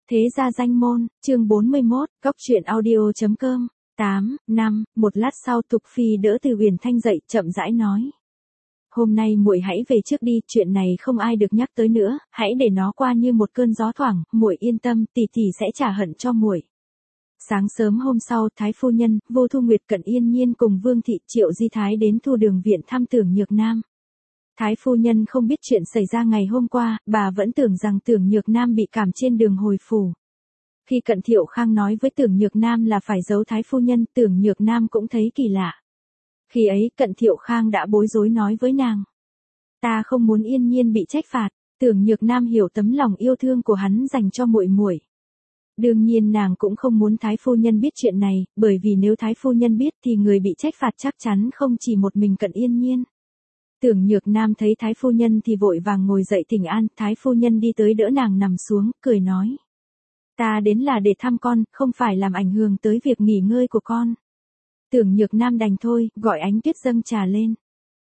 Thế gia danh môn, chương 41, góc truyện audio.com. 1 lát sau Thục Phi đỡ Từ Huyền Thanh dậy, chậm rãi nói. Hôm nay muội hãy về trước đi, chuyện này không ai được nhắc tới nữa, hãy để nó qua như một cơn gió thoảng, muội yên tâm, tỷ tỷ sẽ trả hận cho muội. Sáng sớm hôm sau, Thái phu nhân, Vô Thu Nguyệt, Cận Yên Nhiên cùng Vương thị, Triệu Di Thái đến Thu Đường viện thăm Tưởng Nhược Nam. Thái phu nhân không biết chuyện xảy ra ngày hôm qua, bà vẫn tưởng rằng Tưởng Nhược Nam bị cảm trên đường hồi phủ. Khi Cận Thiệu Khang nói với Tưởng Nhược Nam là phải giấu Thái phu nhân, Tưởng Nhược Nam cũng thấy kỳ lạ. Khi ấy Cận Thiệu Khang đã bối rối nói với nàng. Ta không muốn Yên Nhiên bị trách phạt. Tưởng Nhược Nam hiểu tấm lòng yêu thương của hắn dành cho muội muội. Đương nhiên nàng cũng không muốn Thái phu nhân biết chuyện này, bởi vì nếu Thái phu nhân biết thì người bị trách phạt chắc chắn không chỉ một mình Cận Yên Nhiên. Tưởng Nhược Nam thấy Thái phu nhân thì vội vàng ngồi dậy thỉnh an, Thái phu nhân đi tới đỡ nàng nằm xuống, cười nói. Ta đến là để thăm con, không phải làm ảnh hưởng tới việc nghỉ ngơi của con. Tưởng Nhược Nam đành thôi, gọi Ánh Tuyết dâng trà lên.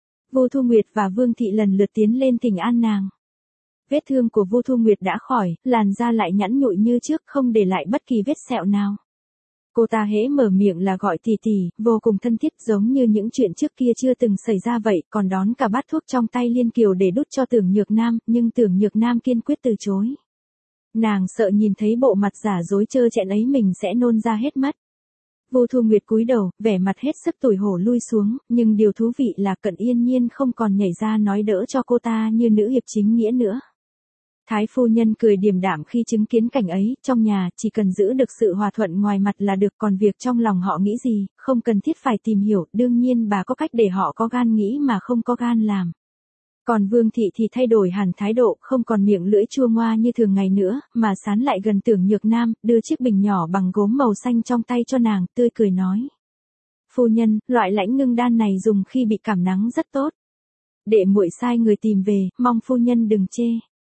Vô Thu Nguyệt và Vương thị lần lượt tiến lên thỉnh an nàng. Vết thương của Vô Thu Nguyệt đã khỏi, làn da lại nhẵn nhụi như trước, không để lại bất kỳ vết sẹo nào. Cô ta hễ mở miệng là gọi tỷ tỷ, vô cùng thân thiết, giống như những chuyện trước kia chưa từng xảy ra vậy, còn đón cả bát thuốc trong tay Liên Kiều để đút cho Tưởng Nhược Nam, nhưng Tưởng Nhược Nam kiên quyết từ chối. Nàng sợ nhìn thấy bộ mặt giả dối trơ trẽn ấy mình sẽ nôn ra hết mắt. Vô Thu Nguyệt cúi đầu, vẻ mặt hết sức tủi hổ lui xuống, nhưng điều thú vị là Cận Yên Nhiên không còn nhảy ra nói đỡ cho cô ta như nữ hiệp chính nghĩa nữa. Thái phu nhân cười điềm đạm khi chứng kiến cảnh ấy, trong nhà chỉ cần giữ được sự hòa thuận ngoài mặt là được, còn việc trong lòng họ nghĩ gì, không cần thiết phải tìm hiểu, đương nhiên bà có cách để họ có gan nghĩ mà không có gan làm. Còn Vương thị thì thay đổi hẳn thái độ, không còn miệng lưỡi chua ngoa như thường ngày nữa, mà sán lại gần Tưởng Nhược Nam, đưa chiếc bình nhỏ bằng gốm màu xanh trong tay cho nàng, tươi cười nói. Phu nhân, loại lãnh ngưng đan này dùng khi bị cảm nắng rất tốt. Để muội sai người tìm về, mong phu nhân đừng chê.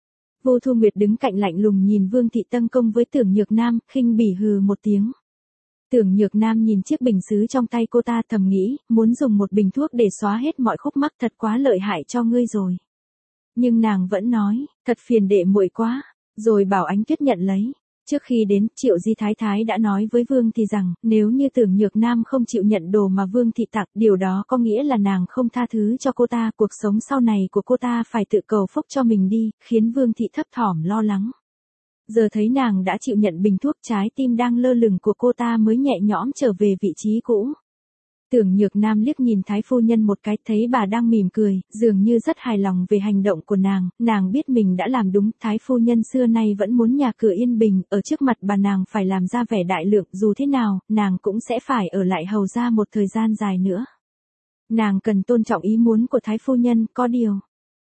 Vô Thu Nguyệt đứng cạnh lạnh lùng nhìn Vương thị tâng công với Tưởng Nhược Nam, khinh bỉ hừ một tiếng. Tưởng Nhược Nam nhìn chiếc bình sứ trong tay cô ta thầm nghĩ, muốn dùng một bình thuốc để xóa hết mọi khúc mắc thật quá lợi hại cho ngươi rồi. Nhưng nàng vẫn nói, thật phiền đệ muội quá, rồi bảo Ánh Tuyết nhận lấy. Trước khi đến, Triệu Di Thái Thái đã nói với Vương thị rằng, nếu như Tưởng Nhược Nam không chịu nhận đồ mà Vương thị tặng, điều đó có nghĩa là nàng không tha thứ cho cô ta, cuộc sống sau này của cô ta phải tự cầu phúc cho mình đi, khiến Vương thị thấp thỏm lo lắng. Giờ thấy nàng đã chịu nhận bình thuốc, trái tim đang lơ lửng của cô ta mới nhẹ nhõm trở về vị trí cũ. Tưởng Nhược Nam liếc nhìn Thái phu nhân một cái, thấy bà đang mỉm cười, dường như rất hài lòng về hành động của nàng biết mình đã làm đúng, Thái phu nhân xưa nay vẫn muốn nhà cửa yên bình, ở trước mặt bà nàng phải làm ra vẻ đại lượng, dù thế nào, nàng cũng sẽ phải ở lại hầu ra một thời gian dài nữa. Nàng cần tôn trọng ý muốn của Thái phu nhân, có điều.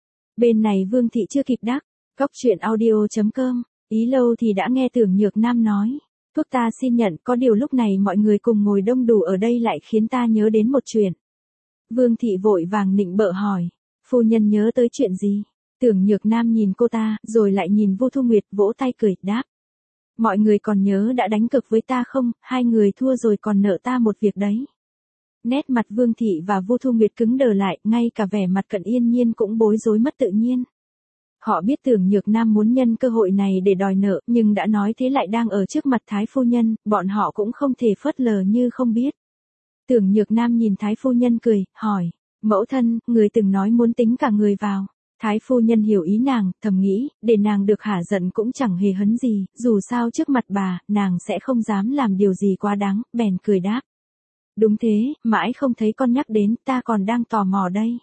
Bên này Vương thị chưa kịp đáp, góc truyện audio.com. Ý lâu thì đã nghe Tưởng Nhược Nam nói, thuốc ta xin nhận, có điều lúc này mọi người cùng ngồi đông đủ ở đây lại khiến ta nhớ đến một chuyện. Vương thị vội vàng nịnh bợ hỏi, phu nhân nhớ tới chuyện gì? Tưởng Nhược Nam nhìn cô ta, rồi lại nhìn Vô Thu Nguyệt, vỗ tay cười, đáp. Mọi người còn nhớ đã đánh cược với ta không, hai người thua rồi còn nợ ta một việc đấy. Nét mặt Vương thị và Vô Thu Nguyệt cứng đờ lại, ngay cả vẻ mặt Cận Yên Nhiên cũng bối rối mất tự nhiên. Họ biết Tưởng Nhược Nam muốn nhân cơ hội này để đòi nợ, nhưng đã nói thế lại đang ở trước mặt Thái phu nhân, bọn họ cũng không thể phớt lờ như không biết. Tưởng Nhược Nam nhìn Thái phu nhân cười, hỏi, mẫu thân, người từng nói muốn tính cả người vào. Thái phu nhân hiểu ý nàng, thầm nghĩ, để nàng được hả giận cũng chẳng hề hấn gì, dù sao trước mặt bà, nàng sẽ không dám làm điều gì quá đáng, bèn cười đáp. Đúng thế, mãi không thấy con nhắc đến, ta còn đang tò mò đây.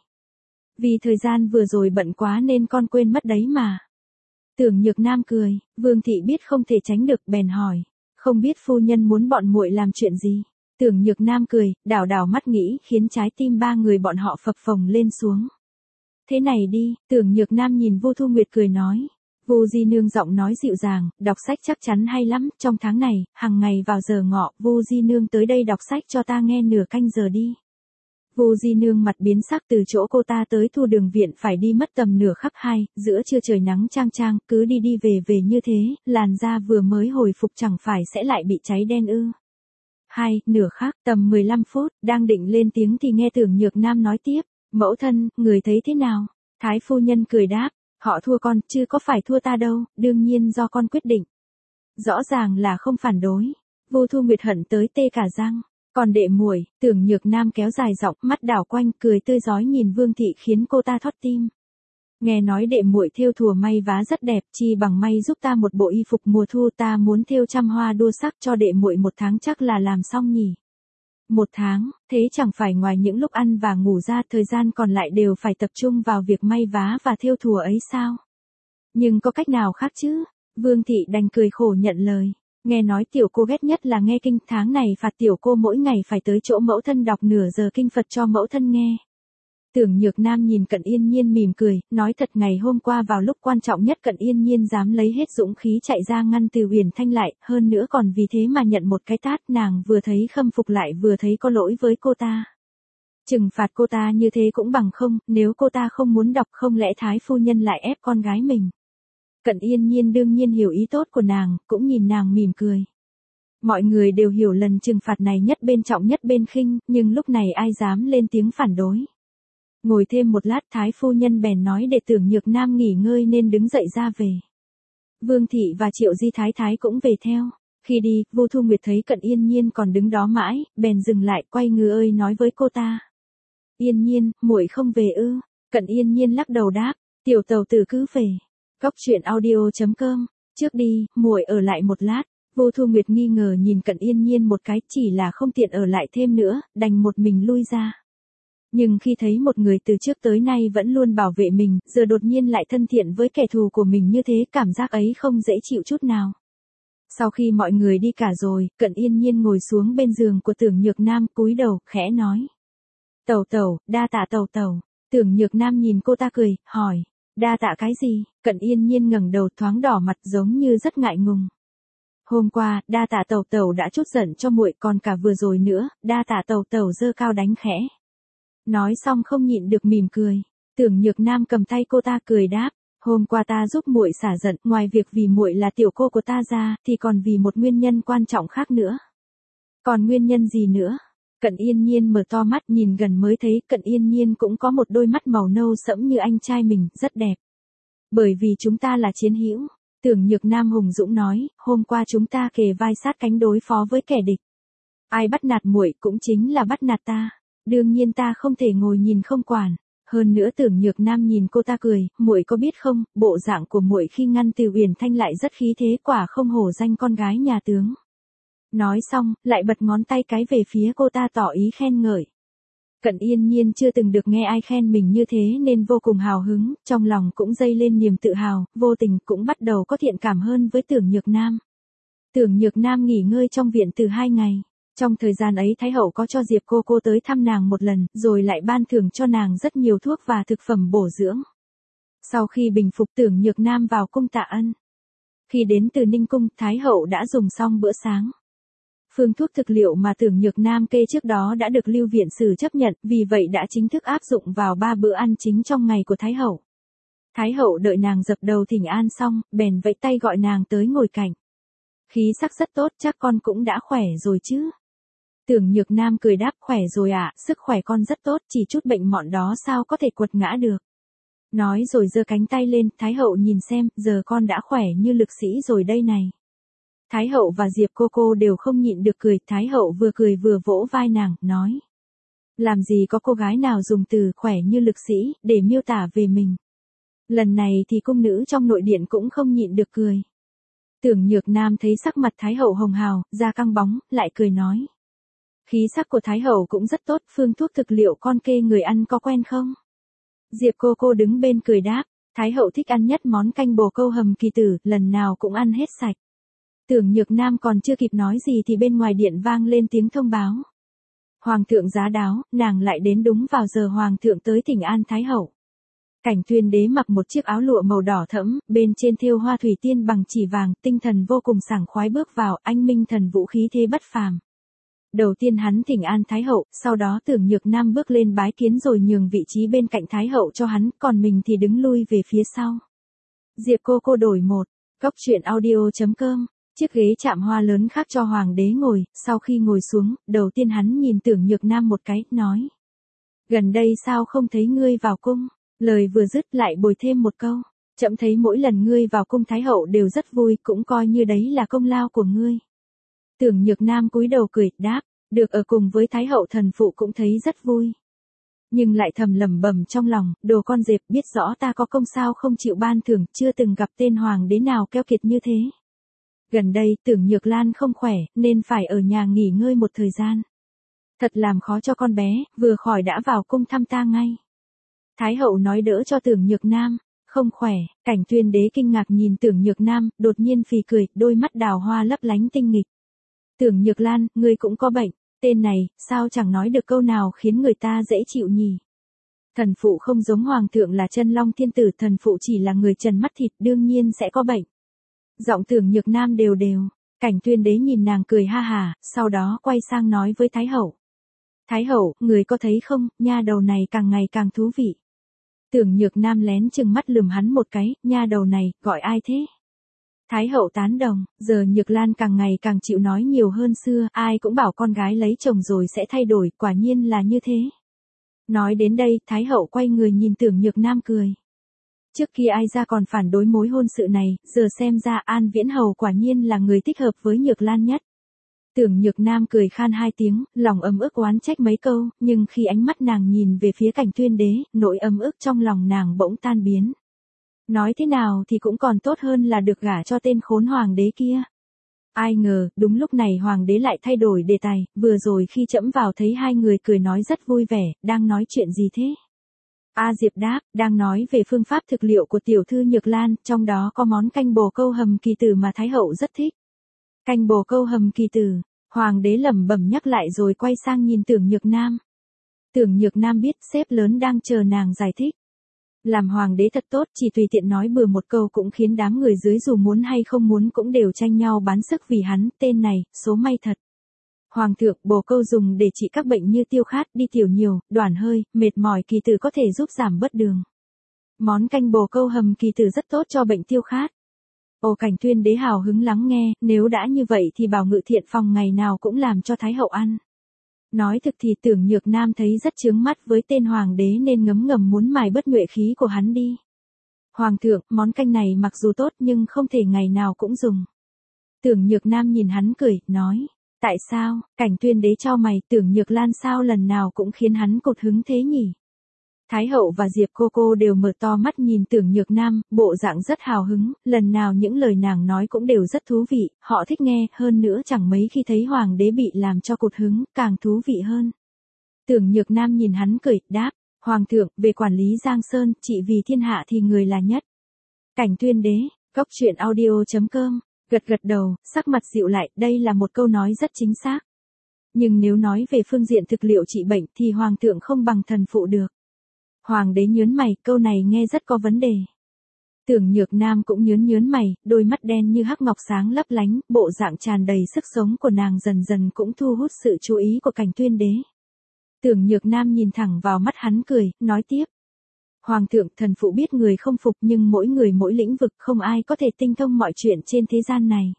Vì thời gian vừa rồi bận quá nên con quên mất đấy mà. Tưởng Nhược Nam cười, Vương thị biết không thể tránh được, bèn hỏi, không biết phu nhân muốn bọn muội làm chuyện gì? Tưởng Nhược Nam cười, đảo đảo mắt nghĩ, khiến trái tim ba người bọn họ phập phồng lên xuống. Thế này đi, Tưởng Nhược Nam nhìn Vô Thu Nguyệt cười nói. Vô Di Nương giọng nói dịu dàng, đọc sách chắc chắn hay lắm, trong tháng này, hàng ngày vào giờ ngọ, Vô Di Nương tới đây đọc sách cho ta nghe nửa canh giờ đi. Vô Di Nương mặt biến sắc, từ chỗ cô ta tới Thu Đường viện phải đi mất tầm nửa khắc 2, giữa trưa trời nắng chang chang, cứ đi đi về như thế, làn da vừa mới hồi phục chẳng phải sẽ lại bị cháy đen ư. Nửa khắc, tầm 15 phút, đang định lên tiếng thì nghe Tưởng Nhược Nam nói tiếp, mẫu thân, người thấy thế nào? Thái phu nhân cười đáp, họ thua con, chứ có phải thua ta đâu, đương nhiên do con quyết định. Rõ ràng là không phản đối. Vô Thu Nguyệt hận tới tê cả răng. Còn đệ muội, Tưởng Nhược Nam kéo dài giọng, mắt đảo quanh, cười tươi rói nhìn Vương Thị khiến cô ta thót tim. Nghe nói đệ muội thêu thùa may vá rất đẹp, chi bằng may giúp ta một bộ y phục mùa thu, ta muốn thêu trăm hoa đua sắc cho đệ muội 1 tháng chắc là làm xong nhỉ. 1 tháng, thế chẳng phải ngoài những lúc ăn và ngủ ra, thời gian còn lại đều phải tập trung vào việc may vá và thêu thùa ấy sao? Nhưng có cách nào khác chứ? Vương Thị đành cười khổ nhận lời. Nghe nói tiểu cô ghét nhất là nghe kinh, tháng này phạt tiểu cô mỗi ngày phải tới chỗ mẫu thân đọc nửa giờ kinh Phật cho mẫu thân nghe. Tưởng Nhược Nam nhìn Cận Yên Nhiên mỉm cười, nói thật ngày hôm qua vào lúc quan trọng nhất Cận Yên Nhiên dám lấy hết dũng khí chạy ra ngăn Từ Huyền Thanh lại, hơn nữa còn vì thế mà nhận một cái tát, nàng vừa thấy khâm phục lại vừa thấy có lỗi với cô ta. Trừng phạt cô ta như thế cũng bằng không, nếu cô ta không muốn đọc không lẽ Thái phu nhân lại ép con gái mình. Cận Yên Nhiên đương nhiên hiểu ý tốt của nàng, cũng nhìn nàng mỉm cười. Mọi người đều hiểu lần trừng phạt này nhất bên trọng nhất bên khinh, nhưng lúc này ai dám lên tiếng phản đối. Ngồi thêm một lát Thái phu nhân bèn nói để Tưởng Nhược Nam nghỉ ngơi nên đứng dậy ra về. Vương Thị và Triệu Di Thái Thái cũng về theo. Khi đi, Vô Thu Nguyệt thấy Cận Yên Nhiên còn đứng đó mãi, bèn dừng lại quay người ơi nói với cô ta. Yên Nhiên, muội không về ư? Cận Yên Nhiên lắc đầu đáp, tiểu tàu tử cứ về. Góc truyện audio.com, trước đi, muội ở lại một lát. Vô Thu Nguyệt nghi ngờ nhìn Cận Yên Nhiên một cái, chỉ là không tiện ở lại thêm nữa, đành một mình lui ra. Nhưng khi thấy một người từ trước tới nay vẫn luôn bảo vệ mình, giờ đột nhiên lại thân thiện với kẻ thù của mình như thế, cảm giác ấy không dễ chịu chút nào. Sau khi mọi người đi cả rồi, Cận Yên Nhiên ngồi xuống bên giường của Tưởng Nhược Nam, cúi đầu, khẽ nói. Tẩu tẩu, đa tạ tẩu tẩu. Tưởng Nhược Nam nhìn cô ta cười, hỏi. Đa tạ cái gì? Cận Yên Nhiên ngẩng đầu thoáng đỏ mặt giống như rất ngại ngùng. Hôm qua, đa tạ tẩu tẩu đã trút giận cho muội, còn cả vừa rồi nữa, đa tạ tẩu tẩu giơ cao đánh khẽ. Nói xong không nhịn được mỉm cười. Tưởng Nhược Nam cầm tay cô ta cười đáp, hôm qua ta giúp muội xả giận, ngoài việc vì muội là tiểu cô của ta ra, thì còn vì một nguyên nhân quan trọng khác nữa. Còn nguyên nhân gì nữa? Cận Yên Nhiên mở to mắt nhìn gần mới thấy Cận Yên Nhiên cũng có một đôi mắt màu nâu sẫm như anh trai mình, rất đẹp. Bởi vì chúng ta là chiến hữu, Tưởng Nhược Nam hùng dũng nói, hôm qua chúng ta kề vai sát cánh đối phó với kẻ địch. Ai bắt nạt muội cũng chính là bắt nạt ta. Đương nhiên ta không thể ngồi nhìn không quản. Hơn nữa Tưởng Nhược Nam nhìn cô ta cười, muội có biết không, bộ dạng của muội khi ngăn Từ Huyền Thanh lại rất khí thế, quả không hổ danh con gái nhà tướng. Nói xong, lại bật ngón tay cái về phía cô ta tỏ ý khen ngợi. Cận Yên Nhiên chưa từng được nghe ai khen mình như thế nên vô cùng hào hứng, trong lòng cũng dâng lên niềm tự hào, vô tình cũng bắt đầu có thiện cảm hơn với Tưởng Nhược Nam. Tưởng Nhược Nam nghỉ ngơi trong viện từ 2 ngày. Trong thời gian ấy Thái hậu có cho Diệp cô tới thăm nàng một lần, rồi lại ban thưởng cho nàng rất nhiều thuốc và thực phẩm bổ dưỡng. Sau khi bình phục Tưởng Nhược Nam vào cung tạ ân. Khi đến từ Ninh Cung, Thái hậu đã dùng xong bữa sáng. Phương thuốc thực liệu mà Tưởng Nhược Nam kê trước đó đã được Lưu Viện Sử chấp nhận, vì vậy đã chính thức áp dụng vào 3 bữa ăn chính trong ngày của Thái hậu. Thái hậu đợi nàng dập đầu thỉnh an xong, bèn vẫy tay gọi nàng tới ngồi cạnh. Khí sắc rất tốt, chắc con cũng đã khỏe rồi chứ? Tưởng Nhược Nam cười đáp, khỏe rồi ạ, sức khỏe con rất tốt, chỉ chút bệnh mọn đó sao có thể quật ngã được. Nói rồi giơ cánh tay lên, Thái hậu nhìn xem, giờ con đã khỏe như lực sĩ rồi đây này. Thái hậu và Diệp cô đều không nhịn được cười, Thái hậu vừa cười vừa vỗ vai nàng, nói. Làm gì có cô gái nào dùng từ khỏe như lực sĩ, để miêu tả về mình. Lần này thì cung nữ trong nội điện cũng không nhịn được cười. Tưởng Nhược Nam thấy sắc mặt Thái hậu hồng hào, da căng bóng, lại cười nói. Khí sắc của Thái hậu cũng rất tốt, phương thuốc thực liệu con kê người ăn có quen không? Diệp cô đứng bên cười đáp, Thái hậu thích ăn nhất món canh bồ câu hầm kỳ tử, lần nào cũng ăn hết sạch. Tưởng Nhược Nam còn chưa kịp nói gì thì bên ngoài điện vang lên tiếng thông báo. Hoàng thượng giá đáo, nàng lại đến đúng vào giờ hoàng thượng tới thỉnh an Thái hậu. Cảnh Tuyên đế mặc một chiếc áo lụa màu đỏ thẫm, bên trên thêu hoa thủy tiên bằng chỉ vàng, tinh thần vô cùng sảng khoái bước vào, anh minh thần vũ khí thế bất phàm. Đầu tiên hắn thỉnh an Thái hậu, sau đó Tưởng Nhược Nam bước lên bái kiến rồi nhường vị trí bên cạnh Thái hậu cho hắn, còn mình thì đứng lui về phía sau. Diệp cô đổi một, góc truyện audio.com. Chiếc ghế chạm hoa lớn khác cho hoàng đế ngồi, sau khi ngồi xuống, đầu tiên hắn nhìn Tưởng Nhược Nam một cái, nói. Gần đây sao không thấy ngươi vào cung? Lời vừa dứt lại bồi thêm một câu. Trẫm thấy mỗi lần ngươi vào cung Thái hậu đều rất vui, cũng coi như đấy là công lao của ngươi. Tưởng Nhược Nam cúi đầu cười, đáp, được ở cùng với Thái hậu thần phụ cũng thấy rất vui. Nhưng lại thầm lẩm bẩm trong lòng, đồ con dẹp, biết rõ ta có công sao không chịu ban thưởng, chưa từng gặp tên hoàng đế nào keo kiệt như thế. Gần đây Tưởng Nhược Lan không khỏe, nên phải ở nhà nghỉ ngơi một thời gian. Thật làm khó cho con bé, vừa khỏi đã vào cung thăm ta ngay. Thái hậu nói đỡ cho Tưởng Nhược Nam, không khỏe. Cảnh Tuyên Đế kinh ngạc nhìn Tưởng Nhược Nam, đột nhiên phì cười, đôi mắt đào hoa lấp lánh tinh nghịch. Tưởng Nhược Lan, ngươi cũng có bệnh, tên này, sao chẳng nói được câu nào khiến người ta dễ chịu nhỉ? Thần phụ không giống hoàng thượng là chân long thiên tử, thần phụ chỉ là người trần mắt thịt, đương nhiên sẽ có bệnh. Giọng Tưởng Nhược Nam đều đều. Cảnh Tuyên Đế nhìn nàng cười ha hà, sau đó quay sang nói với Thái hậu. Thái hậu, người có thấy không, nha đầu này càng ngày càng thú vị. Tưởng Nhược Nam lén chừng mắt lườm hắn một cái, nha đầu này, gọi ai thế? Thái hậu tán đồng, giờ Nhược Lan càng ngày càng chịu nói nhiều hơn xưa, ai cũng bảo con gái lấy chồng rồi sẽ thay đổi, quả nhiên là như thế. Nói đến đây, Thái hậu quay người nhìn Tưởng Nhược Nam cười. Trước kia ai ra còn phản đối mối hôn sự này, giờ xem ra An Viễn Hầu quả nhiên là người thích hợp với Nhược Lan nhất. Tưởng Nhược Nam cười khan hai tiếng, lòng ấm ức oán trách mấy câu, nhưng khi ánh mắt nàng nhìn về phía Cảnh Tuyên Đế, nỗi ấm ức trong lòng nàng bỗng tan biến. Nói thế nào thì cũng còn tốt hơn là được gả cho tên khốn hoàng đế kia. Ai ngờ, đúng lúc này hoàng đế lại thay đổi đề tài, vừa rồi khi trẫm vào thấy hai người cười nói rất vui vẻ, đang nói chuyện gì thế? A Diệp đáp, đang nói về phương pháp thực liệu của tiểu thư Nhược Lan, trong đó có món canh bồ câu hầm kỳ tử mà Thái hậu rất thích. Canh bồ câu hầm kỳ tử, hoàng đế lẩm bẩm nhắc lại rồi quay sang nhìn Tưởng Nhược Nam. Tưởng Nhược Nam biết sếp lớn đang chờ nàng giải thích. Làm hoàng đế thật tốt, chỉ tùy tiện nói bừa một câu cũng khiến đám người dưới dù muốn hay không muốn cũng đều tranh nhau bán sức vì hắn, tên này, số may thật. Hoàng thượng, bồ câu dùng để trị các bệnh như tiêu khát, đi tiểu nhiều, đoản hơi, mệt mỏi kỳ tử có thể giúp giảm bớt đường. Món canh bồ câu hầm kỳ tử rất tốt cho bệnh tiêu khát. Ồ, Cảnh Tuyên Đế hào hứng lắng nghe, nếu đã như vậy thì bảo Ngự Thiện Phòng ngày nào cũng làm cho Thái hậu ăn. Nói thực thì Tưởng Nhược Nam thấy rất chướng mắt với tên hoàng đế nên ngấm ngầm muốn mài bớt nhuệ khí của hắn đi. Hoàng thượng, món canh này mặc dù tốt nhưng không thể ngày nào cũng dùng. Tưởng Nhược Nam nhìn hắn cười, nói. Tại sao? Cảnh Tuyên Đế chau mày, Tưởng Nhược Lan sao lần nào cũng khiến hắn cột hứng thế nhỉ? Thái hậu và Diệp cô đều mở to mắt nhìn Tưởng Nhược Nam, bộ dạng rất hào hứng, lần nào những lời nàng nói cũng đều rất thú vị, họ thích nghe, hơn nữa chẳng mấy khi thấy hoàng đế bị làm cho cột hứng, càng thú vị hơn. Tưởng Nhược Nam nhìn hắn cười, đáp, Hoàng thượng, về quản lý Giang Sơn, trị vì thiên hạ thì người là nhất. Cảnh Tuyên Đế, Cốc Truyện Audio.com, gật gật đầu, sắc mặt dịu lại, đây là một câu nói rất chính xác. Nhưng nếu nói về phương diện thực liệu trị bệnh thì Hoàng thượng không bằng thần phụ được. Hoàng đế nhớn mày, câu này nghe rất có vấn đề. Tưởng Nhược Nam cũng nhớn mày, đôi mắt đen như hắc ngọc sáng lấp lánh, bộ dạng tràn đầy sức sống của nàng dần dần cũng thu hút sự chú ý của Cảnh Tuyên Đế. Tưởng Nhược Nam nhìn thẳng vào mắt hắn cười, nói tiếp. Hoàng thượng, thần phụ biết người không phục nhưng mỗi người mỗi lĩnh vực, không ai có thể tinh thông mọi chuyện trên thế gian này.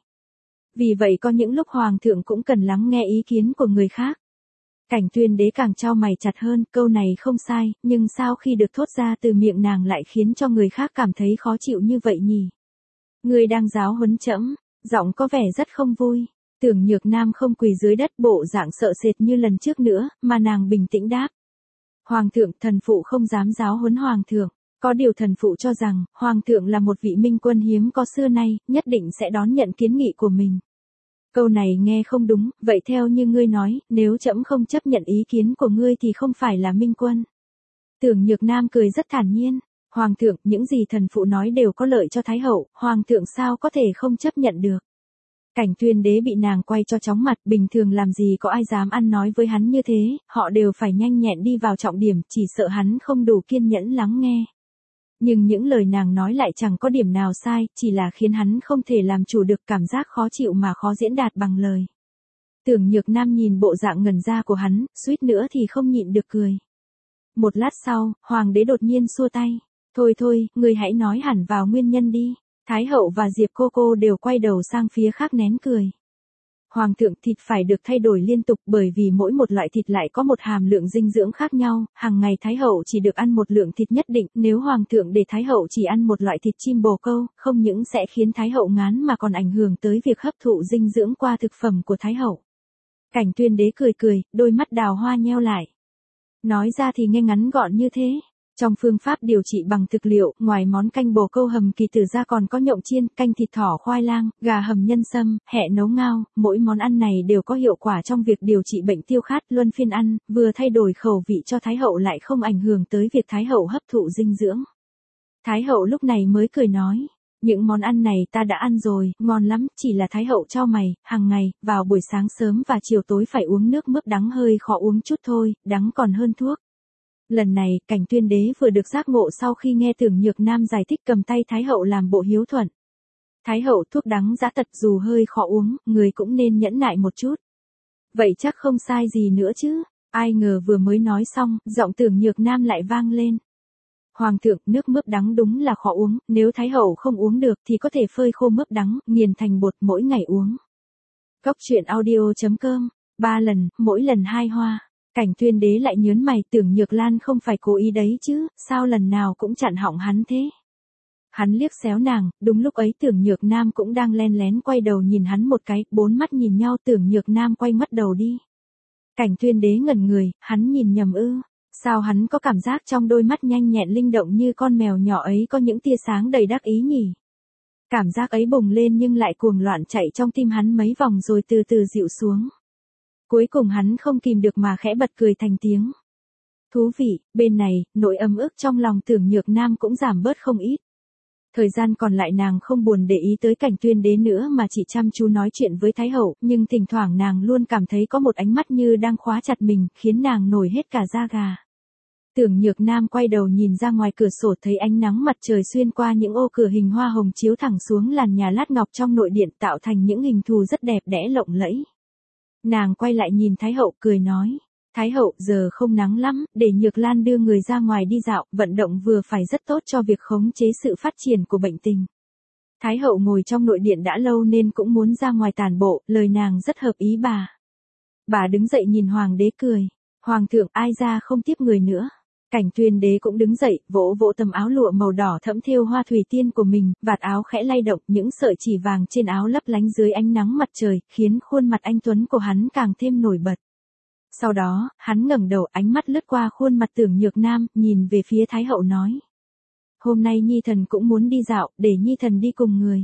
Vì vậy có những lúc Hoàng thượng cũng cần lắng nghe ý kiến của người khác. Cảnh Tuyên Đế càng chau mày chặt hơn, câu này không sai, nhưng sao khi được thốt ra từ miệng nàng lại khiến cho người khác cảm thấy khó chịu như vậy nhỉ? Người đang giáo huấn trẫm, giọng có vẻ rất không vui. Tưởng Nhược Nam không quỳ dưới đất, bộ dạng sợ sệt như lần trước nữa, mà nàng bình tĩnh đáp. Hoàng thượng, thần phụ không dám giáo huấn Hoàng thượng. Có điều thần phụ cho rằng, Hoàng thượng là một vị minh quân hiếm có xưa nay, nhất định sẽ đón nhận kiến nghị của mình. Câu này nghe không đúng, vậy theo như ngươi nói, nếu trẫm không chấp nhận ý kiến của ngươi thì không phải là minh quân. Tưởng Nhược Nam cười rất thản nhiên. Hoàng thượng, những gì thần phụ nói đều có lợi cho Thái hậu, Hoàng thượng sao có thể không chấp nhận được. Cảnh Tuyên Đế bị nàng quay cho chóng mặt, bình thường làm gì có ai dám ăn nói với hắn như thế, họ đều phải nhanh nhẹn đi vào trọng điểm, chỉ sợ hắn không đủ kiên nhẫn lắng nghe. Nhưng những lời nàng nói lại chẳng có điểm nào sai, chỉ là khiến hắn không thể làm chủ được, cảm giác khó chịu mà khó diễn đạt bằng lời. Tưởng Nhược Nam nhìn bộ dạng ngẩn ra của hắn, suýt nữa thì không nhịn được cười. Một lát sau, Hoàng đế đột nhiên xua tay. Thôi, người hãy nói hẳn vào nguyên nhân đi. Thái hậu và Diệp cô đều quay đầu sang phía khác nén cười. Hoàng thượng, thịt phải được thay đổi liên tục bởi vì mỗi một loại thịt lại có một hàm lượng dinh dưỡng khác nhau, hàng ngày Thái hậu chỉ được ăn một lượng thịt nhất định, nếu Hoàng thượng để Thái hậu chỉ ăn một loại thịt chim bồ câu, không những sẽ khiến Thái hậu ngán mà còn ảnh hưởng tới việc hấp thụ dinh dưỡng qua thực phẩm của Thái hậu. Cảnh Tuyên đế cười cười, đôi mắt đào hoa nheo lại. Nói ra thì nghe ngắn gọn như thế. Trong phương pháp điều trị bằng thực liệu, ngoài món canh bồ câu hầm kỳ tử ra còn có nhộng chiên, canh thịt thỏ khoai lang, gà hầm nhân sâm, hẹ nấu ngao, mỗi món ăn này đều có hiệu quả trong việc điều trị bệnh tiêu khát, luân phiên ăn, vừa thay đổi khẩu vị cho Thái hậu lại không ảnh hưởng tới việc Thái hậu hấp thụ dinh dưỡng. Thái hậu lúc này mới cười nói, những món ăn này ta đã ăn rồi, ngon lắm, chỉ là Thái hậu trao mày, hàng ngày, vào buổi sáng sớm và chiều tối phải uống nước mướp đắng hơi khó uống chút thôi, đắng còn hơn thuốc. Lần này, Cảnh Tuyên đế vừa được giác ngộ sau khi nghe Tưởng Nhược Nam giải thích cầm tay Thái hậu làm bộ hiếu thuận. Thái hậu, thuốc đắng dã tật dù hơi khó uống, người cũng nên nhẫn nại một chút. Vậy chắc không sai gì nữa chứ, ai ngờ vừa mới nói xong, giọng Tưởng Nhược Nam lại vang lên. Hoàng thượng, nước mướp đắng đúng là khó uống, nếu Thái hậu không uống được thì có thể phơi khô mướp đắng, nghiền thành bột mỗi ngày uống. Góc truyện audio.com, 3 lần, mỗi lần 2 hoa. Cảnh Tuyên đế lại nhớn mày, Tưởng Nhược Lan không phải cố ý đấy chứ, sao lần nào cũng chặn họng hắn thế. Hắn liếc xéo nàng, đúng lúc ấy Tưởng Nhược Nam cũng đang len lén quay đầu nhìn hắn một cái, bốn mắt nhìn nhau, Tưởng Nhược Nam quay mất đầu đi. Cảnh Tuyên đế ngẩn người, hắn nhìn nhầm ư, sao hắn có cảm giác trong đôi mắt nhanh nhẹn linh động như con mèo nhỏ ấy có những tia sáng đầy đắc ý nhỉ. Cảm giác ấy bùng lên nhưng lại cuồng loạn chạy trong tim hắn mấy vòng rồi từ từ dịu xuống. Cuối cùng hắn không kìm được mà khẽ bật cười thành tiếng. Thú vị, bên này, nỗi ấm ức trong lòng Tưởng Nhược Nam cũng giảm bớt không ít. Thời gian còn lại nàng không buồn để ý tới Cảnh Tuyên đế nữa mà chỉ chăm chú nói chuyện với Thái hậu, nhưng thỉnh thoảng nàng luôn cảm thấy có một ánh mắt như đang khóa chặt mình, khiến nàng nổi hết cả da gà. Tưởng Nhược Nam quay đầu nhìn ra ngoài cửa sổ thấy ánh nắng mặt trời xuyên qua những ô cửa hình hoa hồng chiếu thẳng xuống làn nhà lát ngọc trong nội điện tạo thành những hình thù rất đẹp đẽ lộng lẫy. Nàng quay lại nhìn Thái hậu cười nói, Thái hậu giờ không nắng lắm, để Nhược Lan đưa người ra ngoài đi dạo, vận động vừa phải rất tốt cho việc khống chế sự phát triển của bệnh tình. Thái hậu ngồi trong nội điện đã lâu nên cũng muốn ra ngoài tản bộ, lời nàng rất hợp ý bà. Bà đứng dậy nhìn hoàng đế cười, Hoàng thượng ai ra không tiếp người nữa. Cảnh Tuyên đế cũng đứng dậy, vỗ vỗ tấm áo lụa màu đỏ thẫm thêu hoa thủy tiên của mình, vạt áo khẽ lay động, những sợi chỉ vàng trên áo lấp lánh dưới ánh nắng mặt trời, khiến khuôn mặt anh tuấn của hắn càng thêm nổi bật. Sau đó, hắn ngẩng đầu, ánh mắt lướt qua khuôn mặt Tưởng Nhược Nam, nhìn về phía Thái hậu nói. Hôm nay Nhi thần cũng muốn đi dạo, để Nhi thần đi cùng người.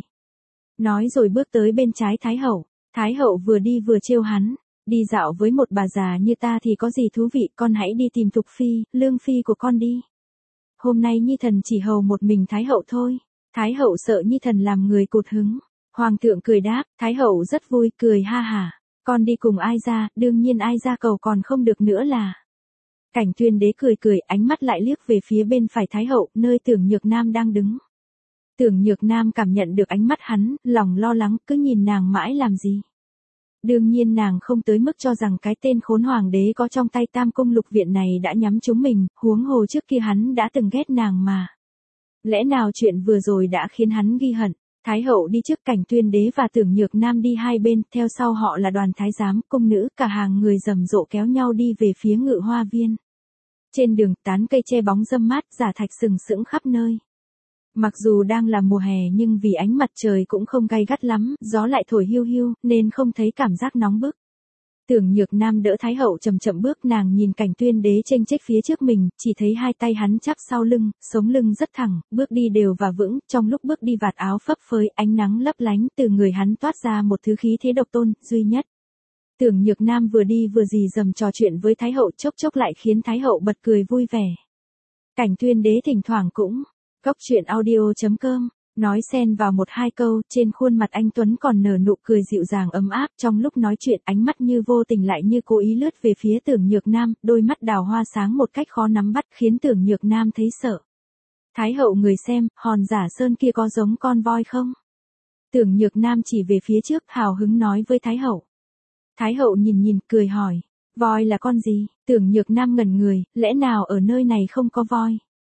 Nói rồi bước tới bên trái Thái hậu. Thái hậu vừa đi vừa trêu hắn. Đi dạo với một bà già như ta thì có gì thú vị, con hãy đi tìm Thục Phi, Lương Phi của con đi. Hôm nay Nhi thần chỉ hầu một mình Thái hậu thôi. Thái hậu sợ Nhi thần làm người cụt hứng. Hoàng thượng cười đáp, Thái hậu rất vui, cười ha hả. Con đi cùng ai ra, đương nhiên ai ra cầu còn không được nữa là. Cảnh Tuyên đế cười cười, ánh mắt lại liếc về phía bên phải Thái hậu, nơi Tưởng Nhược Nam đang đứng. Tưởng Nhược Nam cảm nhận được ánh mắt hắn, lòng lo lắng, cứ nhìn nàng mãi làm gì. Đương nhiên nàng không tới mức cho rằng cái tên khốn hoàng đế có trong tay Tam Cung Lục Viện này đã nhắm trúng mình, huống hồ trước kia hắn đã từng ghét nàng mà. Lẽ nào chuyện vừa rồi đã khiến hắn ghi hận? Thái hậu đi trước, Cảnh Tuyên đế và Tưởng Nhược Nam đi hai bên, theo sau họ là đoàn thái giám, cung nữ, cả hàng người rầm rộ kéo nhau đi về phía Ngự Hoa Viên. Trên đường, tán cây che bóng râm mát, giả thạch sừng sững khắp nơi. Mặc dù đang là mùa hè nhưng vì ánh mặt trời cũng không gay gắt lắm, gió lại thổi hiu hiu, nên không thấy cảm giác nóng bức. Tưởng Nhược Nam đỡ Thái hậu chậm chậm bước, nàng nhìn Cảnh Tuyên đế chênh chếch phía trước mình, chỉ thấy hai tay hắn chắp sau lưng, sống lưng rất thẳng, bước đi đều và vững, trong lúc bước đi vạt áo phấp phới, ánh nắng lấp lánh, từ người hắn toát ra một thứ khí thế độc tôn, duy nhất. Tưởng Nhược Nam vừa đi vừa rì rầm trò chuyện với Thái hậu, chốc chốc lại khiến Thái hậu bật cười vui vẻ. Cảnh Tuyên đế thỉnh thoảng cũng Góc truyện audio.com, nói xen vào một hai câu, trên khuôn mặt anh Tuấn còn nở nụ cười dịu dàng ấm áp, trong lúc nói chuyện ánh mắt như vô tình lại như cố ý lướt về phía Tưởng Nhược Nam, đôi mắt đào hoa sáng một cách khó nắm bắt khiến Tưởng Nhược Nam thấy sợ. Thái hậu người xem, hòn giả sơn kia có giống con voi không? Tưởng Nhược Nam chỉ về phía trước, hào hứng nói với Thái hậu. Thái hậu nhìn nhìn, cười hỏi, voi là con gì? Tưởng Nhược Nam ngẩn người, lẽ nào ở nơi này không có voi?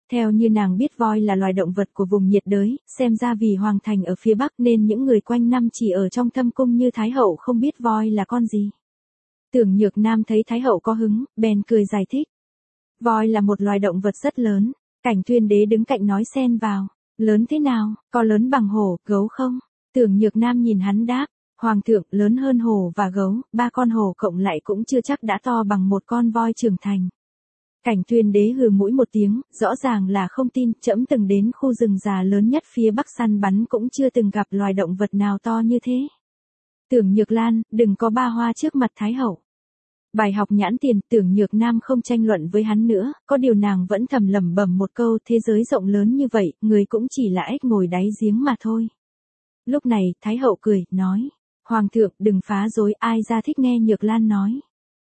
Theo như nàng biết voi là loài động vật của vùng nhiệt đới, xem ra vì hoàng thành ở phía bắc nên những người quanh năm chỉ ở trong thâm cung như Thái hậu không biết voi là con gì. Tưởng Nhược Nam thấy Thái hậu có hứng, bèn cười giải thích. Voi là một loài động vật rất lớn, Cảnh Tuyên Đế đứng cạnh nói xen vào. Lớn thế nào, có lớn bằng hổ, gấu không? Tưởng Nhược Nam nhìn hắn đáp. Hoàng thượng, lớn hơn hổ và gấu, 3 con hổ cộng lại cũng chưa chắc đã to bằng một con voi trưởng thành. Cảnh Tuyên Đế hừ mũi một tiếng, rõ ràng là không tin, trẫm từng đến khu rừng già lớn nhất phía bắc săn bắn cũng chưa từng gặp loài động vật nào to như thế. Tưởng Nhược Lan, đừng có ba hoa trước mặt Thái hậu. Bài học nhãn tiền, Tưởng Nhược Nam không tranh luận với hắn nữa, có điều nàng vẫn thầm lẩm bẩm một câu, thế giới rộng lớn như vậy, người cũng chỉ là ếch ngồi đáy giếng mà thôi. Lúc này, Thái hậu cười, nói. Hoàng thượng, đừng phá rối, ai ra thích nghe Nhược Lan nói.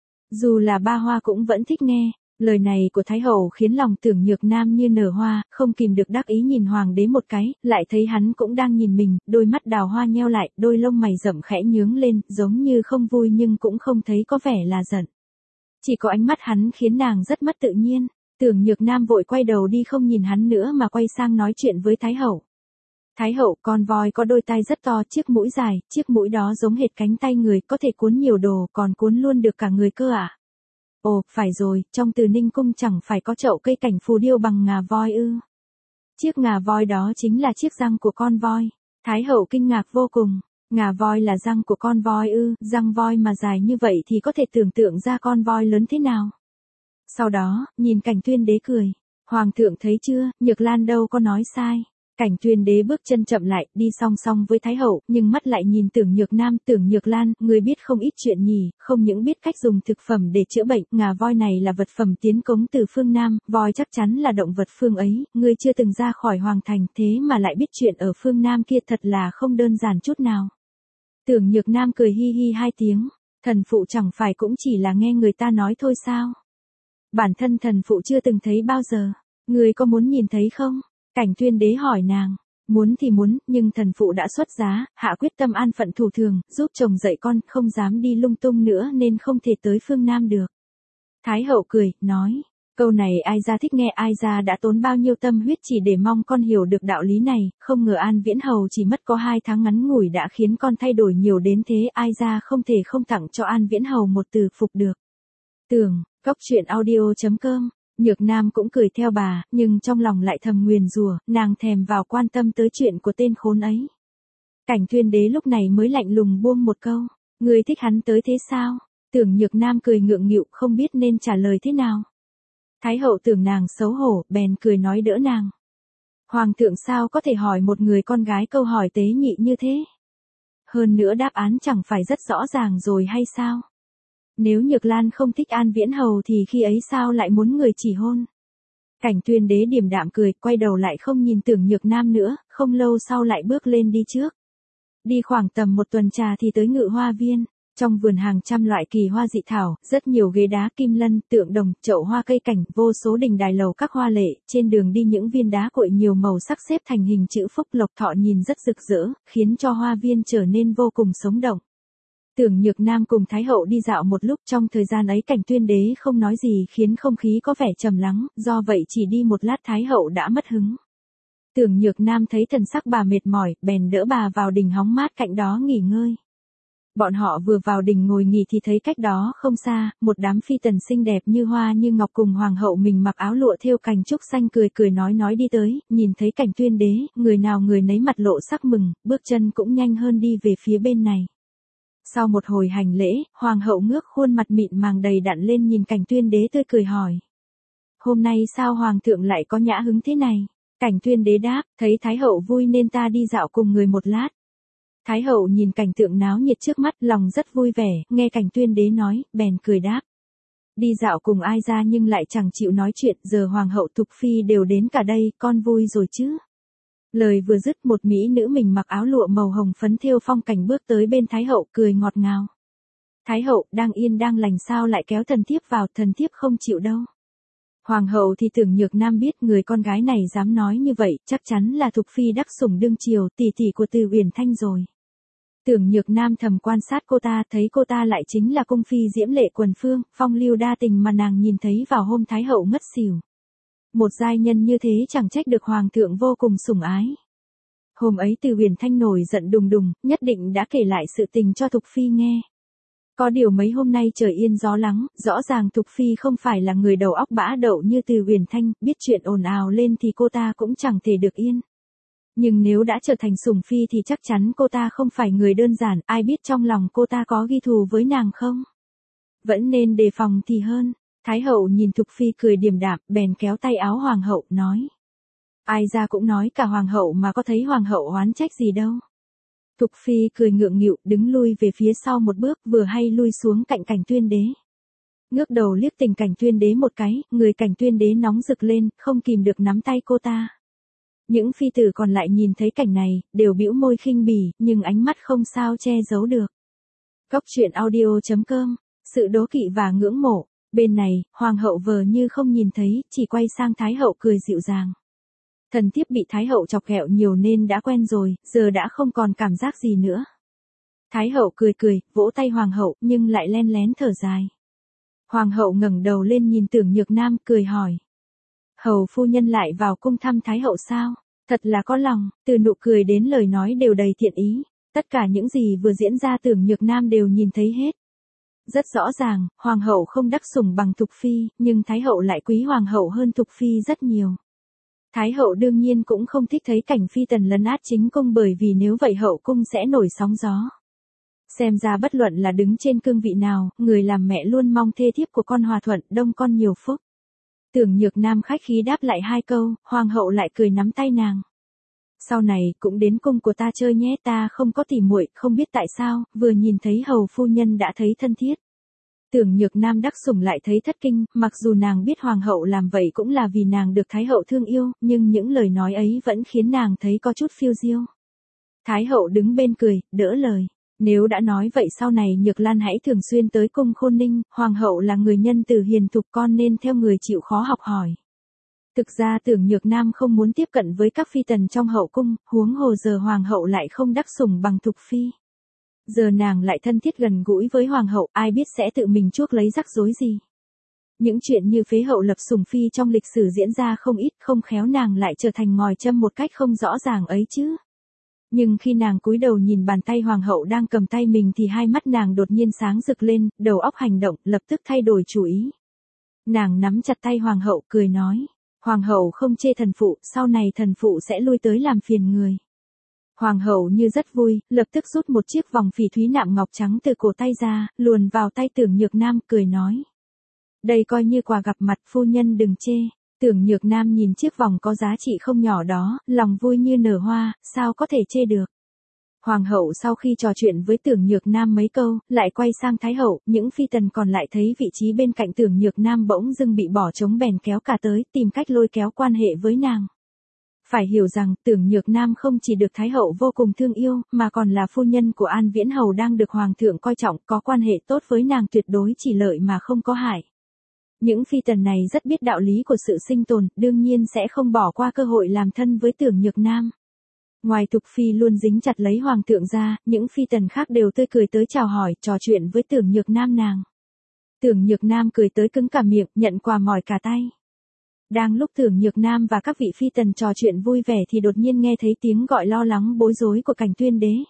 Dù là ba hoa cũng vẫn thích nghe. Lời này của Thái hậu khiến lòng Tưởng Nhược Nam như nở hoa, không kìm được đắc ý nhìn hoàng đế một cái, lại thấy hắn cũng đang nhìn mình, đôi mắt đào hoa nheo lại, đôi lông mày rậm khẽ nhướng lên, giống như không vui nhưng cũng không thấy có vẻ là giận. Chỉ có ánh mắt hắn khiến nàng rất mất tự nhiên. Tưởng Nhược Nam vội quay đầu đi không nhìn hắn nữa mà quay sang nói chuyện với Thái hậu. Thái hậu, con voi có đôi tai rất to, chiếc mũi dài, chiếc mũi đó giống hệt cánh tay người, có thể cuốn nhiều đồ, còn cuốn luôn được cả người cơ à? Ồ, phải rồi, trong Từ Ninh cung chẳng phải có chậu cây cảnh phù điêu bằng ngà voi ư? Chiếc ngà voi đó chính là chiếc răng của con voi. Thái hậu kinh ngạc vô cùng. Ngà voi là răng của con voi ư? Răng voi mà dài như vậy thì có thể tưởng tượng ra con voi lớn thế nào? Sau đó, nhìn Cảnh Tuyên Đế cười. Hoàng thượng thấy chưa, Nhược Lan đâu có nói sai. Cảnh Tuyên Đế bước chân chậm lại, đi song song với Thái hậu, nhưng mắt lại nhìn Tưởng Nhược Nam, Tưởng Nhược Lan, người biết không ít chuyện nhỉ, không những biết cách dùng thực phẩm để chữa bệnh, ngà voi này là vật phẩm tiến cống từ phương Nam, voi chắc chắn là động vật phương ấy, ngươi chưa từng ra khỏi hoàng thành, thế mà lại biết chuyện ở phương Nam kia thật là không đơn giản chút nào. Tưởng Nhược Nam cười hi hi 2 tiếng, thần phụ chẳng phải cũng chỉ là nghe người ta nói thôi sao? Bản thân thần phụ chưa từng thấy bao giờ, ngươi có muốn nhìn thấy không? Cảnh Tuyên Đế hỏi nàng, muốn thì muốn, nhưng thần phụ đã xuất giá, hạ quyết tâm an phận thủ thường, giúp chồng dạy con, không dám đi lung tung nữa nên không thể tới phương Nam được. Thái hậu cười, nói, câu này ai ra thích nghe, ai ra đã tốn bao nhiêu tâm huyết chỉ để mong con hiểu được đạo lý này, không ngờ An Viễn Hầu chỉ mất có 2 tháng ngắn ngủi đã khiến con thay đổi nhiều đến thế, ai ra không thể không tặng cho An Viễn Hầu một từ phục được. Tưởng, coctruyện.audio.com. Nhược Nam cũng cười theo bà, nhưng trong lòng lại thầm nguyền rủa, nàng thèm vào quan tâm tới chuyện của tên khốn ấy. Cảnh Tuyên Đế lúc này mới lạnh lùng buông một câu, ngươi thích hắn tới thế sao? Tưởng Nhược Nam cười ngượng nghịu, không biết nên trả lời thế nào. Thái hậu tưởng nàng xấu hổ, bèn cười nói đỡ nàng. Hoàng thượng sao có thể hỏi một người con gái câu hỏi tế nhị như thế? Hơn nữa đáp án chẳng phải rất rõ ràng rồi hay sao? Nếu Nhược Lan không thích An Viễn Hầu thì khi ấy sao lại muốn người chỉ hôn? Cảnh Tuyên Đế điềm đạm cười, quay đầu lại không nhìn Tưởng Nhược Nam nữa, không lâu sau lại bước lên đi trước. Đi khoảng tầm 1 tuần trà thì tới Ngự Hoa Viên. Trong vườn hàng trăm loại kỳ hoa dị thảo, rất nhiều ghế đá kim lân, tượng đồng, chậu hoa cây cảnh, vô số đình đài lầu các hoa lệ, trên đường đi những viên đá cội nhiều màu sắc xếp thành hình chữ phúc lộc thọ nhìn rất rực rỡ, khiến cho hoa viên trở nên vô cùng sống động. Tưởng Nhược Nam cùng Thái hậu đi dạo một lúc, trong thời gian ấy Cảnh Tuyên Đế không nói gì khiến không khí có vẻ trầm lắng, do vậy chỉ đi một lát Thái hậu đã mất hứng. Tưởng Nhược Nam thấy thần sắc bà mệt mỏi, bèn đỡ bà vào đình hóng mát cạnh đó nghỉ ngơi. Bọn họ vừa vào đình ngồi nghỉ thì thấy cách đó không xa, một đám phi tần xinh đẹp như hoa như ngọc cùng hoàng hậu mình mặc áo lụa thêu cành trúc xanh cười cười nói đi tới, nhìn thấy Cảnh Tuyên Đế, người nào người nấy mặt lộ sắc mừng, bước chân cũng nhanh hơn đi về phía bên này. Sau một hồi hành lễ, hoàng hậu ngước khuôn mặt mịn màng đầy đặn lên nhìn Cảnh Tuyên Đế tươi cười hỏi. Hôm nay sao hoàng thượng lại có nhã hứng thế này? Cảnh Tuyên Đế đáp, thấy Thái hậu vui nên ta đi dạo cùng người một lát. Thái hậu nhìn cảnh tượng náo nhiệt trước mắt, lòng rất vui vẻ, nghe Cảnh Tuyên Đế nói, bèn cười đáp. Đi dạo cùng ai ra nhưng lại chẳng chịu nói chuyện, giờ hoàng hậu Thục Phi đều đến cả đây, con vui rồi chứ? Lời vừa dứt, một mỹ nữ mình mặc áo lụa màu hồng phấn thêu phong cảnh bước tới bên Thái hậu, cười ngọt ngào. Thái hậu, đang yên đang lành sao lại kéo thần thiếp vào, thần thiếp không chịu đâu. Hoàng hậu thì Tưởng Nhược Nam biết người con gái này dám nói như vậy, chắc chắn là Thục Phi đắc sủng đương triều, tỷ tỷ của Từ Uyển Thanh rồi. Tưởng Nhược Nam thầm quan sát cô ta, thấy cô ta lại chính là cung phi diễm lệ Quần Phương, phong lưu đa tình mà nàng nhìn thấy vào hôm Thái hậu ngất xỉu. Một giai nhân như thế chẳng trách được hoàng thượng vô cùng sủng ái. Hôm ấy Từ Huyền Thanh nổi giận đùng đùng, nhất định đã kể lại sự tình cho Thục Phi nghe. Có điều mấy hôm nay trời yên gió lắng, rõ ràng Thục Phi không phải là người đầu óc bã đậu như Từ Huyền Thanh, biết chuyện ồn ào lên thì cô ta cũng chẳng thể được yên. Nhưng nếu đã trở thành sủng phi thì chắc chắn cô ta không phải người đơn giản, ai biết trong lòng cô ta có ghi thù với nàng không? Vẫn nên đề phòng thì hơn. Thái hậu nhìn Thục Phi cười điềm đạm, bèn kéo tay áo hoàng hậu, nói. Ai ra cũng nói cả hoàng hậu mà có thấy hoàng hậu oán trách gì đâu. Thục Phi cười ngượng nghịu, đứng lui về phía sau một bước, vừa hay lui xuống cạnh Cảnh Tuyên Đế. Ngước đầu liếc tình Cảnh Tuyên Đế một cái, người Cảnh Tuyên Đế nóng rực lên, không kìm được nắm tay cô ta. Những phi tử còn lại nhìn thấy cảnh này, đều bĩu môi khinh bỉ, nhưng ánh mắt không sao che giấu được. Cóc truyện audio.com, sự đố kỵ và ngưỡng mộ. Bên này, hoàng hậu vờ như không nhìn thấy, chỉ quay sang thái hậu cười dịu dàng. Thần thiếp bị thái hậu chọc ghẹo nhiều nên đã quen rồi, giờ đã không còn cảm giác gì nữa. Thái hậu cười cười, vỗ tay hoàng hậu, nhưng lại len lén thở dài. Hoàng hậu ngẩng đầu lên nhìn Tưởng Nhược Nam, cười hỏi. Hầu phu nhân lại vào cung thăm thái hậu sao? Thật là có lòng, từ nụ cười đến lời nói đều đầy thiện ý. Tất cả những gì vừa diễn ra Tưởng Nhược Nam đều nhìn thấy hết. Rất rõ ràng, hoàng hậu không đắc sủng bằng Thục Phi, nhưng thái hậu lại quý hoàng hậu hơn Thục Phi rất nhiều. Thái hậu đương nhiên cũng không thích thấy cảnh phi tần lấn át chính cung, bởi vì nếu vậy hậu cung sẽ nổi sóng gió. Xem ra bất luận là đứng trên cương vị nào, người làm mẹ luôn mong thê thiếp của con hòa thuận, đông con nhiều phúc. Tưởng Nhược Nam khách khí đáp lại 2 câu, hoàng hậu lại cười nắm tay nàng. Sau này cũng đến cung của ta chơi nhé, ta không có tỉ muội, không biết tại sao, vừa nhìn thấy hầu phu nhân đã thấy thân thiết. Tưởng Nhược Nam đắc sủng lại thấy thất kinh, mặc dù nàng biết hoàng hậu làm vậy cũng là vì nàng được thái hậu thương yêu, nhưng những lời nói ấy vẫn khiến nàng thấy có chút phiêu diêu. Thái hậu đứng bên cười, đỡ lời. Nếu đã nói vậy sau này Nhược Lan hãy thường xuyên tới cung Khôn Ninh, hoàng hậu là người nhân từ hiền thục, con nên theo người chịu khó học hỏi. Thực ra Tưởng Nhược Nam không muốn tiếp cận với các phi tần trong hậu cung, huống hồ giờ hoàng hậu lại không đắc sủng bằng Thục Phi. Giờ nàng lại thân thiết gần gũi với hoàng hậu, ai biết sẽ tự mình chuốc lấy rắc rối gì. Những chuyện như phế hậu lập sủng phi trong lịch sử diễn ra không ít, không khéo nàng lại trở thành ngòi châm một cách không rõ ràng ấy chứ. Nhưng khi nàng cúi đầu nhìn bàn tay hoàng hậu đang cầm tay mình thì hai mắt nàng đột nhiên sáng rực lên, đầu óc hành động, lập tức thay đổi chủ ý. Nàng nắm chặt tay hoàng hậu, cười nói. Hoàng hậu không chê thần phụ, sau này thần phụ sẽ lui tới làm phiền người. Hoàng hậu như rất vui, lập tức rút một chiếc vòng phỉ thúy nạm ngọc trắng từ cổ tay ra, luồn vào tay Tưởng Nhược Nam, cười nói. Đây coi như quà gặp mặt, phu nhân đừng chê. Tưởng Nhược Nam nhìn chiếc vòng có giá trị không nhỏ đó, lòng vui như nở hoa, sao có thể chê được. Hoàng hậu sau khi trò chuyện với Tưởng Nhược Nam mấy câu, lại quay sang thái hậu, những phi tần còn lại thấy vị trí bên cạnh Tưởng Nhược Nam bỗng dưng bị bỏ trống bèn kéo cả tới, tìm cách lôi kéo quan hệ với nàng. Phải hiểu rằng, Tưởng Nhược Nam không chỉ được thái hậu vô cùng thương yêu, mà còn là phu nhân của An Viễn Hầu đang được hoàng thượng coi trọng, có quan hệ tốt với nàng tuyệt đối chỉ lợi mà không có hại. Những phi tần này rất biết đạo lý của sự sinh tồn, đương nhiên sẽ không bỏ qua cơ hội làm thân với Tưởng Nhược Nam. Ngoài Thục Phi luôn dính chặt lấy hoàng thượng ra, những phi tần khác đều tươi cười tới chào hỏi, trò chuyện với Tưởng Nhược Nam nàng. Tưởng Nhược Nam cười tới cứng cả miệng, nhận quà mỏi cả tay. Đang lúc Tưởng Nhược Nam và các vị phi tần trò chuyện vui vẻ thì đột nhiên nghe thấy tiếng gọi lo lắng bối rối của Cảnh Tuyên Đế.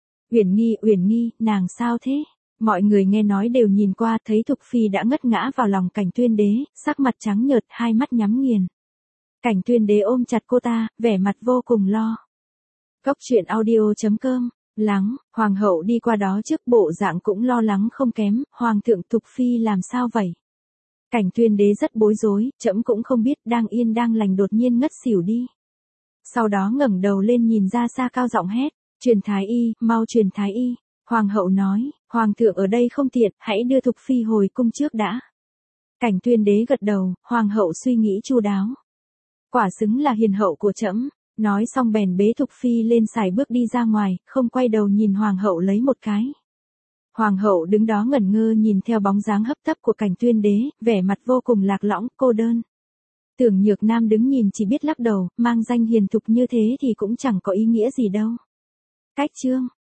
Uyển Nghi, nàng sao thế? Mọi người nghe nói đều nhìn qua, thấy Thục Phi đã ngất ngã vào lòng Cảnh Tuyên Đế, sắc mặt trắng nhợt, hai mắt nhắm nghiền. Cảnh Tuyên Đế ôm chặt cô ta, vẻ mặt vô cùng lo. Cóc truyện audio.com, lắng, hoàng hậu đi qua đó trước bộ dạng cũng lo lắng không kém, hoàng thượng Thục Phi làm sao vậy? Cảnh Tuyên Đế rất bối rối, trẫm cũng không biết, đang yên đang lành đột nhiên ngất xỉu đi. Sau đó ngẩng đầu lên nhìn ra xa cao giọng hét, truyền thái y, mau truyền thái y. Hoàng hậu nói, hoàng thượng ở đây không tiện, hãy đưa Thục Phi hồi cung trước đã. Cảnh Tuyên Đế gật đầu, hoàng hậu suy nghĩ chu đáo. Quả xứng là hiền hậu của trẫm. Nói xong bèn bế Thục Phi lên sải bước đi ra ngoài, không quay đầu nhìn hoàng hậu lấy một cái. Hoàng hậu đứng đó ngẩn ngơ nhìn theo bóng dáng hấp tấp của Cảnh Tuyên Đế, vẻ mặt vô cùng lạc lõng, cô đơn. Tưởng Nhược Nam đứng nhìn chỉ biết lắc đầu, mang danh hiền thục như thế thì cũng chẳng có ý nghĩa gì đâu. Cách chương